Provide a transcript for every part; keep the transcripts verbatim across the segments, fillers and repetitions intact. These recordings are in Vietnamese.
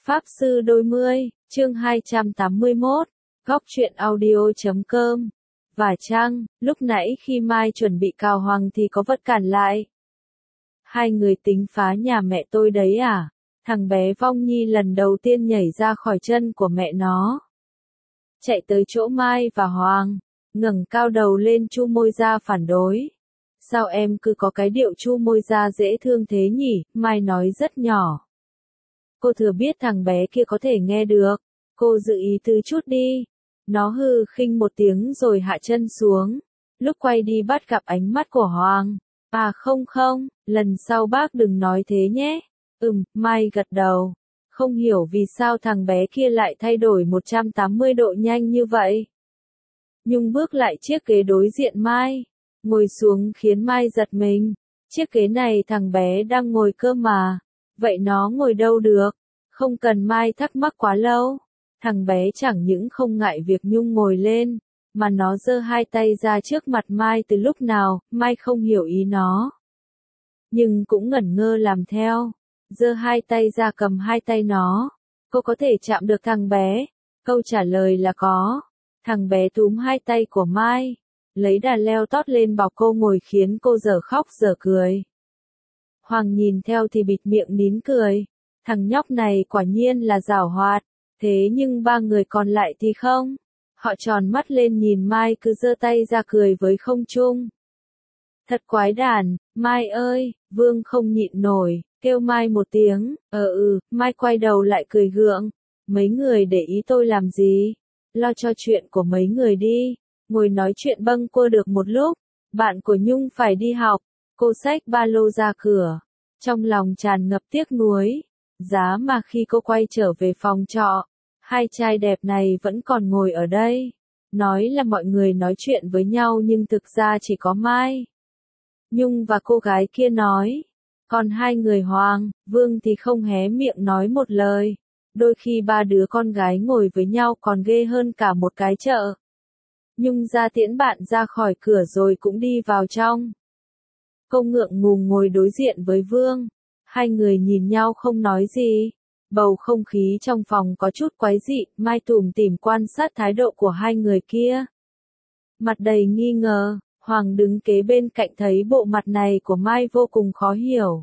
Pháp Sư Đôi Mươi, chương hai trăm tám mươi mốt, góc truyện audio chấm com. Và chăng, lúc nãy khi Mai chuẩn bị cào Hoàng thì có vật cản lại. Hai người tính phá nhà mẹ tôi đấy à? Thằng bé Vong Nhi lần đầu tiên nhảy ra khỏi chân của mẹ nó. Chạy tới chỗ Mai và Hoàng, ngẩng cao đầu lên chu môi ra phản đối. Sao em cứ có cái điệu chu môi ra dễ thương thế nhỉ? Mai nói rất nhỏ. Cô thừa biết thằng bé kia có thể nghe được. Cô dự ý tứ chút đi. Nó hừ khinh một tiếng rồi hạ chân xuống. Lúc quay đi bắt gặp ánh mắt của Hoàng. À không không, lần sau bác đừng nói thế nhé. Ừm, Mai gật đầu. Không hiểu vì sao thằng bé kia lại thay đổi một trăm tám mươi độ nhanh như vậy. Nhung bước lại chiếc ghế đối diện Mai. Ngồi xuống khiến Mai giật mình. Chiếc ghế này thằng bé đang ngồi cơ mà. Vậy nó ngồi đâu được? Không cần Mai thắc mắc quá lâu. Thằng bé chẳng những không ngại việc Nhung ngồi lên, mà nó giơ hai tay ra trước mặt Mai từ lúc nào, Mai không hiểu ý nó. Nhưng cũng ngẩn ngơ làm theo. Giơ hai tay ra cầm hai tay nó. Cô có thể chạm được thằng bé? Câu trả lời là có. Thằng bé túm hai tay của Mai, lấy đà leo tót lên bảo cô ngồi khiến cô dở khóc dở cười. Hoàng nhìn theo thì bịt miệng nín cười. Thằng nhóc này quả nhiên là giảo hoạt. Thế nhưng ba người còn lại thì không. Họ tròn mắt lên nhìn Mai cứ giơ tay ra cười với không trung. Thật quái đản, Mai ơi, Vương không nhịn nổi, kêu Mai một tiếng. Ờ ừ, Mai quay đầu lại cười gượng. Mấy người để ý tôi làm gì? Lo cho chuyện của mấy người đi. Ngồi nói chuyện bâng quơ được một lúc. Bạn của Nhung phải đi học. Cô xách ba lô ra cửa. Trong lòng tràn ngập tiếc nuối. Giá mà khi cô quay trở về phòng trọ, hai trai đẹp này vẫn còn ngồi ở đây. Nói là mọi người nói chuyện với nhau nhưng thực ra chỉ có Mai, Nhung và cô gái kia nói. Còn hai người Hoàng, Vương thì không hé miệng nói một lời. Đôi khi ba đứa con gái ngồi với nhau còn ghê hơn cả một cái chợ. Nhung ra tiễn bạn ra khỏi cửa rồi cũng đi vào trong. Cô ngượng ngùng ngồi đối diện với Vương. Hai người nhìn nhau không nói gì. Bầu không khí trong phòng có chút quái dị, Mai tủm tỉm quan sát thái độ của hai người kia. Mặt đầy nghi ngờ, Hoàng đứng kế bên cạnh thấy bộ mặt này của Mai vô cùng khó hiểu.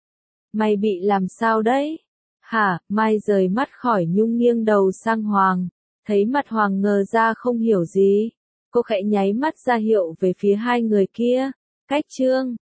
Mày bị làm sao đấy? Hả? Mai rời mắt khỏi Nhung nghiêng đầu sang Hoàng. Thấy mặt Hoàng ngờ ra không hiểu gì. Cô khẽ nháy mắt ra hiệu về phía hai người kia. Cách Trương,